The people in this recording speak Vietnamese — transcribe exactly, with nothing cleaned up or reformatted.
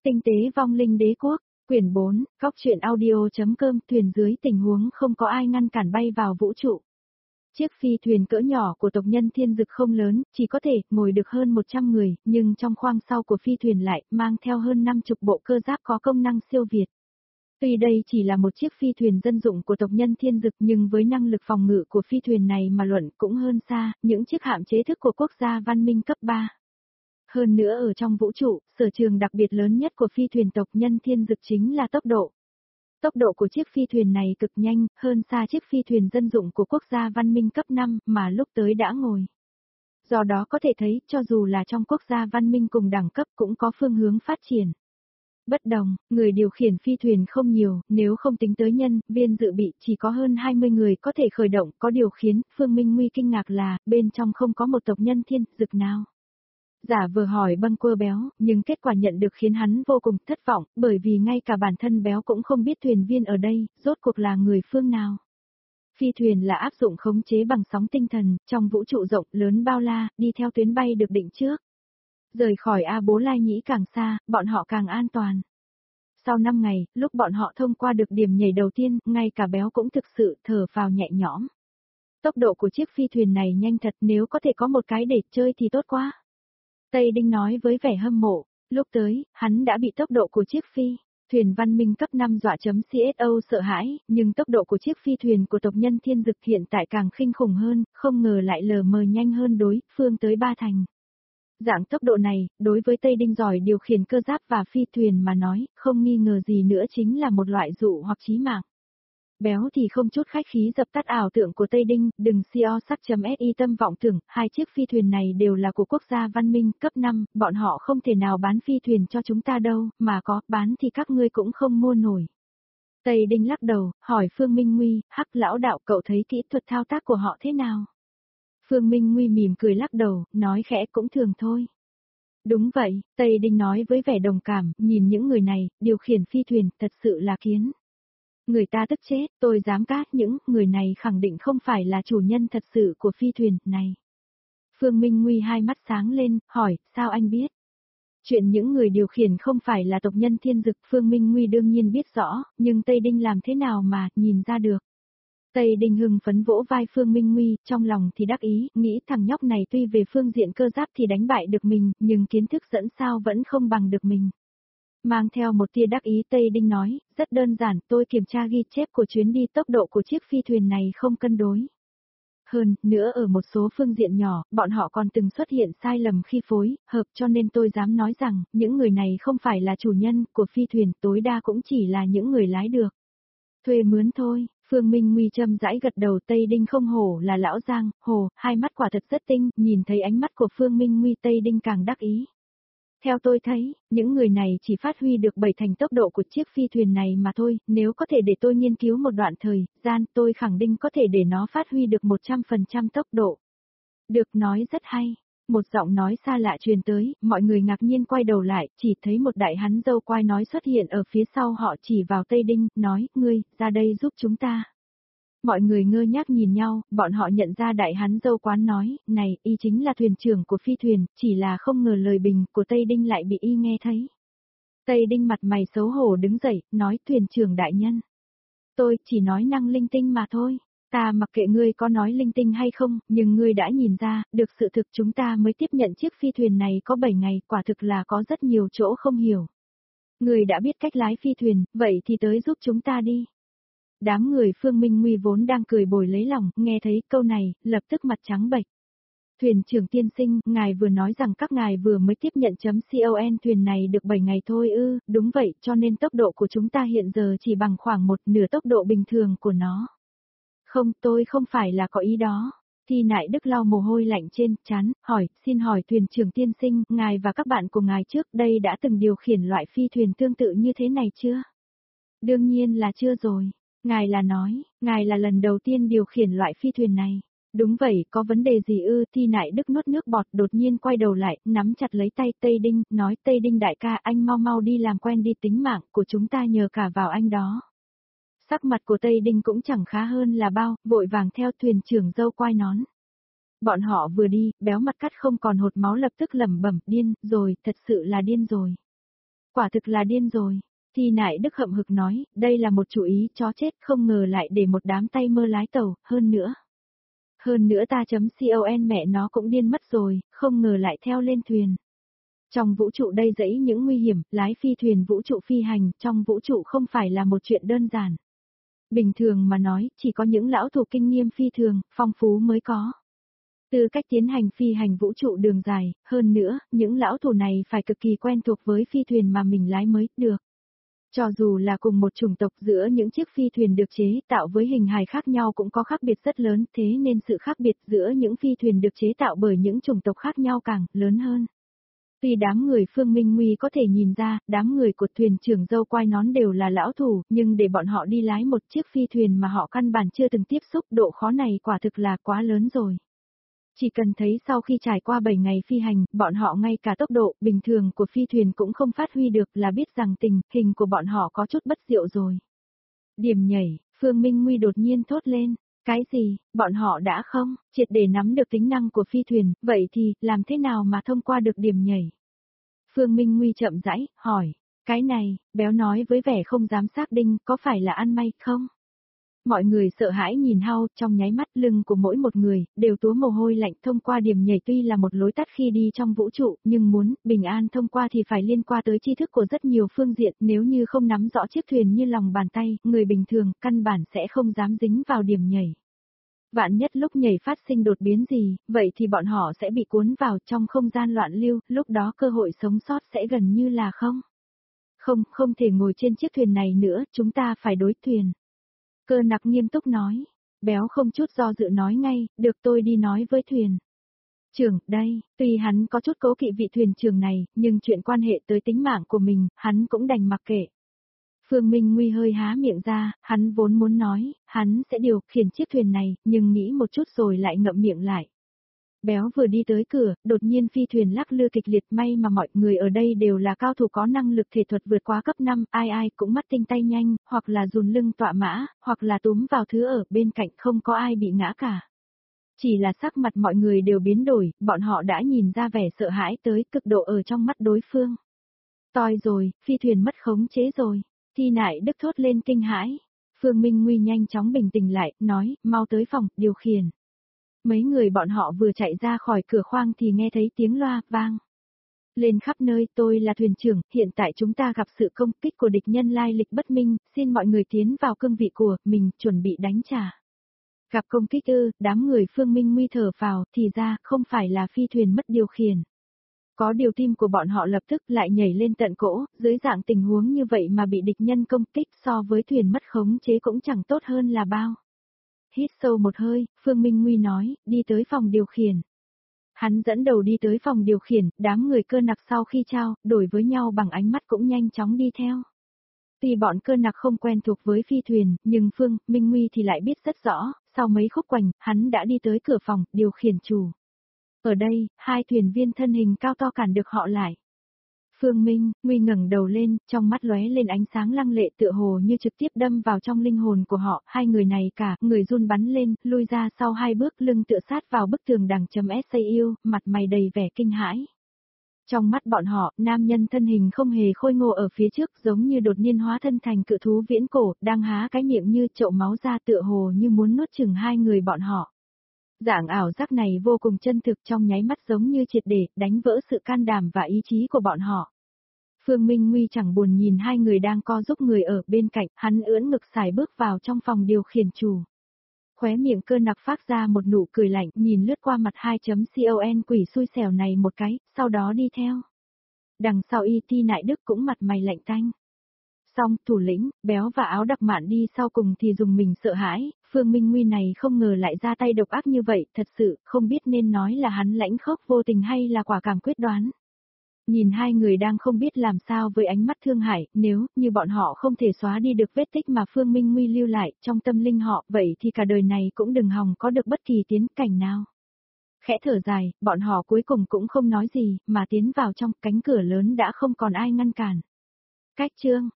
Tinh tế vong linh đế quốc, quyển bốn, góc truyện audio.com, thuyền dưới tình huống không có ai ngăn cản bay vào vũ trụ. Chiếc phi thuyền cỡ nhỏ của tộc nhân thiên dực không lớn, chỉ có thể ngồi được hơn một trăm người, nhưng trong khoang sau của phi thuyền lại mang theo hơn năm mươi bộ cơ giáp có công năng siêu việt. Tuy đây chỉ là một chiếc phi thuyền dân dụng của tộc nhân thiên dực nhưng với năng lực phòng ngự của phi thuyền này mà luận cũng hơn xa những chiếc hạm chế thức của quốc gia văn minh cấp ba. Hơn nữa ở trong vũ trụ, sở trường đặc biệt lớn nhất của phi thuyền tộc nhân thiên dực chính là tốc độ. Tốc độ của chiếc phi thuyền này cực nhanh, hơn xa chiếc phi thuyền dân dụng của quốc gia văn minh cấp năm mà lúc tới đã ngồi. Do đó có thể thấy, cho dù là trong quốc gia văn minh cùng đẳng cấp cũng có phương hướng phát triển. Bất đồng, người điều khiển phi thuyền không nhiều, nếu không tính tới nhân, viên dự bị chỉ có hơn hai mươi người có thể khởi động, có điều khiến Phương Minh Nguy kinh ngạc là, bên trong không có một tộc nhân thiên dực nào. Giả vờ hỏi bâng quơ béo, nhưng kết quả nhận được khiến hắn vô cùng thất vọng, bởi vì ngay cả bản thân béo cũng không biết thuyền viên ở đây, rốt cuộc là người phương nào. Phi thuyền là áp dụng khống chế bằng sóng tinh thần, trong vũ trụ rộng lớn bao la, đi theo tuyến bay được định trước. Rời khỏi A Bố Lai Nhĩ càng xa, bọn họ càng an toàn. Sau năm ngày, lúc bọn họ thông qua được điểm nhảy đầu tiên, ngay cả béo cũng thực sự thở phào nhẹ nhõm. Tốc độ của chiếc phi thuyền này nhanh thật, nếu có thể có một cái để chơi thì tốt quá. Tây Đinh nói với vẻ hâm mộ, lúc tới, hắn đã bị tốc độ của chiếc phi thuyền văn minh cấp năm dọa chấm xô sợ hãi, nhưng tốc độ của chiếc phi thuyền của tộc nhân thiên dực hiện tại càng kinh khủng hơn, không ngờ lại lờ mờ nhanh hơn đối phương tới ba thành. Dạng tốc độ này, đối với Tây Đinh giỏi điều khiển cơ giáp và phi thuyền mà nói, không nghi ngờ gì nữa chính là một loại dụ hoặc chí mạng. Béo thì không chút khách khí dập tắt ảo tưởng của Tây Đinh, đừng co sắc.si tâm vọng tưởng, hai chiếc phi thuyền này đều là của quốc gia văn minh cấp năm, bọn họ không thể nào bán phi thuyền cho chúng ta đâu, mà có, bán thì các ngươi cũng không mua nổi. Tây Đinh lắc đầu, hỏi Phương Minh Nguy, hắc lão đạo cậu thấy kỹ thuật thao tác của họ thế nào? Phương Minh Nguy mỉm cười lắc đầu, nói khẽ cũng thường thôi. Đúng vậy, Tây Đinh nói với vẻ đồng cảm, nhìn những người này, điều khiển phi thuyền, thật sự là kiến. Người ta tức chết, tôi dám cát những người này khẳng định không phải là chủ nhân thật sự của phi thuyền này. Phương Minh Nguy hai mắt sáng lên, hỏi, sao anh biết? Chuyện những người điều khiển không phải là tộc nhân thiên dực, Phương Minh Nguy đương nhiên biết rõ, nhưng Tây Đinh làm thế nào mà, nhìn ra được. Tây Đinh hưng phấn vỗ vai Phương Minh Nguy, trong lòng thì đắc ý, nghĩ thằng nhóc này tuy về phương diện cơ giáp thì đánh bại được mình, nhưng kiến thức dẫn sao vẫn không bằng được mình. Mang theo một tia đắc ý Tây Đinh nói, rất đơn giản, tôi kiểm tra ghi chép của chuyến đi tốc độ của chiếc phi thuyền này không cân đối. Hơn, nữa ở một số phương diện nhỏ, bọn họ còn từng xuất hiện sai lầm khi phối, hợp cho nên tôi dám nói rằng, những người này không phải là chủ nhân của phi thuyền, tối đa cũng chỉ là những người lái được. Thuê mướn thôi. Phương Minh Nguy châm rãi gật đầu. Tây Đinh không hổ là lão giang, hồ, hai mắt quả thật rất tinh, nhìn thấy ánh mắt của Phương Minh Nguy Tây Đinh càng đắc ý. Theo tôi thấy, những người này chỉ phát huy được bảy thành tốc độ của chiếc phi thuyền này mà thôi, nếu có thể để tôi nghiên cứu một đoạn thời gian, tôi khẳng định có thể để nó phát huy được một trăm phần trăm tốc độ. Được, nói rất hay. Một giọng nói xa lạ truyền tới, mọi người ngạc nhiên quay đầu lại, chỉ thấy một đại hắn dâu quai nói xuất hiện ở phía sau họ chỉ vào Tây Đinh, nói, ngươi, ra đây giúp chúng ta. Mọi người ngơ ngác nhìn nhau, bọn họ nhận ra đại hắn dâu quán nói, này, y chính là thuyền trưởng của phi thuyền, chỉ là không ngờ lời bình của Tây Đinh lại bị y nghe thấy. Tây Đinh mặt mày xấu hổ đứng dậy, nói thuyền trưởng đại nhân. Tôi chỉ nói năng linh tinh mà thôi. Ta mặc kệ ngươi có nói linh tinh hay không, nhưng ngươi đã nhìn ra, được sự thực chúng ta mới tiếp nhận chiếc phi thuyền này có bảy ngày, quả thực là có rất nhiều chỗ không hiểu. Ngươi đã biết cách lái phi thuyền, vậy thì tới giúp chúng ta đi. Đám người Phương Minh Nguy vốn đang cười bồi lấy lòng, nghe thấy câu này, lập tức mặt trắng bệch. Thuyền trưởng tiên sinh, ngài vừa nói rằng các ngài vừa mới tiếp nhận chấm con thuyền này được bảy ngày thôi ư, đúng vậy, cho nên tốc độ của chúng ta hiện giờ chỉ bằng khoảng một nửa tốc độ bình thường của nó. Không, tôi không phải là có ý đó. Thi Nại Đức lau mồ hôi lạnh trên trán, hỏi, xin hỏi thuyền trưởng tiên sinh, ngài và các bạn của ngài trước đây đã từng điều khiển loại phi thuyền tương tự như thế này chưa? Đương nhiên là chưa rồi. Ngài là nói, ngài là lần đầu tiên điều khiển loại phi thuyền này. Đúng vậy, có vấn đề gì ư? Thi Nại Đức nuốt nước bọt, đột nhiên quay đầu lại, nắm chặt lấy tay Tây Đinh, nói Tây Đinh đại ca, anh mau mau đi làm quen đi, tính mạng của chúng ta nhờ cả vào anh đó. Sắc mặt của Tây Đinh cũng chẳng khá hơn là bao, vội vàng theo thuyền trưởng dâu quai nón. Bọn họ vừa đi, béo mặt cắt không còn hột máu lập tức lẩm bẩm, điên rồi, thật sự là điên rồi. Quả thực là điên rồi. Thi Nại Đức hậm hực nói, đây là một chủ ý chó chết, không ngờ lại để một đám tay mơ lái tàu, hơn nữa. Hơn nữa ta chấm con mẹ nó cũng điên mất rồi, không ngờ lại theo lên thuyền. Trong vũ trụ đây dẫy những nguy hiểm, lái phi thuyền vũ trụ phi hành, trong vũ trụ không phải là một chuyện đơn giản. Bình thường mà nói, chỉ có những lão thủ kinh nghiệm phi thường, phong phú mới có. Từ cách tiến hành phi hành vũ trụ đường dài, hơn nữa, những lão thủ này phải cực kỳ quen thuộc với phi thuyền mà mình lái mới được. Cho dù là cùng một chủng tộc giữa những chiếc phi thuyền được chế tạo với hình hài khác nhau cũng có khác biệt rất lớn, thế nên sự khác biệt giữa những phi thuyền được chế tạo bởi những chủng tộc khác nhau càng lớn hơn. Tuy đám người Phương Minh Nguy có thể nhìn ra, đám người của thuyền trưởng dâu quai nón đều là lão thủ, nhưng để bọn họ đi lái một chiếc phi thuyền mà họ căn bản chưa từng tiếp xúc, độ khó này quả thực là quá lớn rồi. Chỉ cần thấy sau khi trải qua bảy ngày phi hành, bọn họ ngay cả tốc độ bình thường của phi thuyền cũng không phát huy được là biết rằng tình hình của bọn họ có chút bất diệu rồi. Điểm nhảy, Phương Minh Nguy đột nhiên thốt lên. Cái gì, bọn họ đã không, triệt để nắm được tính năng của phi thuyền, vậy thì, làm thế nào mà thông qua được điểm nhảy? Phương Minh Nguy chậm rãi, hỏi, cái này, béo nói với vẻ không dám xác định, có phải là ăn may không? Mọi người sợ hãi nhìn Hao, trong nháy mắt lưng của mỗi một người, đều túa mồ hôi lạnh. Thông qua điểm nhảy tuy là một lối tắt khi đi trong vũ trụ, nhưng muốn, bình an thông qua thì phải liên quan tới tri thức của rất nhiều phương diện, nếu như không nắm rõ chiếc thuyền như lòng bàn tay, người bình thường, căn bản sẽ không dám dính vào điểm nhảy. Vạn nhất lúc nhảy phát sinh đột biến gì, vậy thì bọn họ sẽ bị cuốn vào trong không gian loạn lưu, lúc đó cơ hội sống sót sẽ gần như là không. Không, không thể ngồi trên chiếc thuyền này nữa, chúng ta phải đối thuyền. Cơ Nặc nghiêm túc nói, béo không chút do dự nói ngay, được tôi đi nói với thuyền trưởng, đây, tuy hắn có chút cố kỵ vị thuyền trưởng này, nhưng chuyện quan hệ tới tính mạng của mình, hắn cũng đành mặc kệ. Phương Minh Nguy hơi há miệng ra, hắn vốn muốn nói, hắn sẽ điều khiển chiếc thuyền này, nhưng nghĩ một chút rồi lại ngậm miệng lại. Béo vừa đi tới cửa, đột nhiên phi thuyền lắc lư kịch liệt, may mà mọi người ở đây đều là cao thủ có năng lực thể thuật vượt quá cấp năm, ai ai cũng mắt tinh tay nhanh, hoặc là dùn lưng tọa mã, hoặc là túm vào thứ ở bên cạnh, không có ai bị ngã cả. Chỉ là sắc mặt mọi người đều biến đổi, bọn họ đã nhìn ra vẻ sợ hãi tới cực độ ở trong mắt đối phương. Toi rồi, phi thuyền mất khống chế rồi. Thi Nại Đức thốt lên kinh hãi. Phương Minh Nguy nhanh chóng bình tĩnh lại, nói, mau tới phòng, điều khiển. Mấy người bọn họ vừa chạy ra khỏi cửa khoang thì nghe thấy tiếng loa, vang. Lên khắp nơi, tôi là thuyền trưởng, hiện tại chúng ta gặp sự công kích của địch nhân lai lịch bất minh, xin mọi người tiến vào cương vị của mình, chuẩn bị đánh trả. Gặp công kích ư, đám người Phương Minh Nguy thở vào, thì ra, không phải là phi thuyền mất điều khiển. Có điều tim của bọn họ lập tức lại nhảy lên tận cổ, dưới dạng tình huống như vậy mà bị địch nhân công kích so với thuyền mất khống chế cũng chẳng tốt hơn là bao. Hít sâu một hơi, Phương Minh Nguy nói, đi tới phòng điều khiển. Hắn dẫn đầu đi tới phòng điều khiển, đám người Cơ Nặc sau khi trao, đổi với nhau bằng ánh mắt cũng nhanh chóng đi theo. Tuy bọn Cơ Nặc không quen thuộc với phi thuyền, nhưng Phương Minh Nguy thì lại biết rất rõ, sau mấy khúc quành, hắn đã đi tới cửa phòng, điều khiển chủ. Ở đây, hai thuyền viên thân hình cao to cản được họ lại. Phương Minh Nguy ngẩng đầu lên, trong mắt lóe lên ánh sáng lăng lệ tựa hồ như trực tiếp đâm vào trong linh hồn của họ, hai người này cả, người run bắn lên, lui ra sau hai bước lưng tựa sát vào bức tường đằng chấm ét a u, mặt mày đầy vẻ kinh hãi. Trong mắt bọn họ, nam nhân thân hình không hề khôi ngô ở phía trước giống như đột nhiên hóa thân thành cự thú viễn cổ, đang há cái miệng như chậu máu ra tựa hồ như muốn nuốt chửng hai người bọn họ. Dạng ảo giác này vô cùng chân thực trong nháy mắt giống như triệt để đánh vỡ sự can đảm và ý chí của bọn họ. Phương Minh Nguy chẳng buồn nhìn hai người đang co giúp người ở bên cạnh, hắn ưỡn ngực xài bước vào trong phòng điều khiển chủ. Khóe miệng Cơ Nặc phát ra một nụ cười lạnh, nhìn lướt qua mặt hai chấm con quỷ xui xẻo này một cái, sau đó đi theo. Đằng sau y Thi Nại Đức cũng mặt mày lạnh tanh. Xong, thủ lĩnh, béo và áo đặc mạn đi sau cùng thì dùng mình sợ hãi, Phương Minh Nguy này không ngờ lại ra tay độc ác như vậy, thật sự, không biết nên nói là hắn lãnh khốc vô tình hay là quả cảm quyết đoán. Nhìn hai người đang không biết làm sao với ánh mắt thương hại, nếu như bọn họ không thể xóa đi được vết tích mà Phương Minh Nguy lưu lại trong tâm linh họ, vậy thì cả đời này cũng đừng hòng có được bất kỳ tiến cảnh nào. Khẽ thở dài, bọn họ cuối cùng cũng không nói gì, mà tiến vào trong cánh cửa lớn đã không còn ai ngăn cản. Cách chương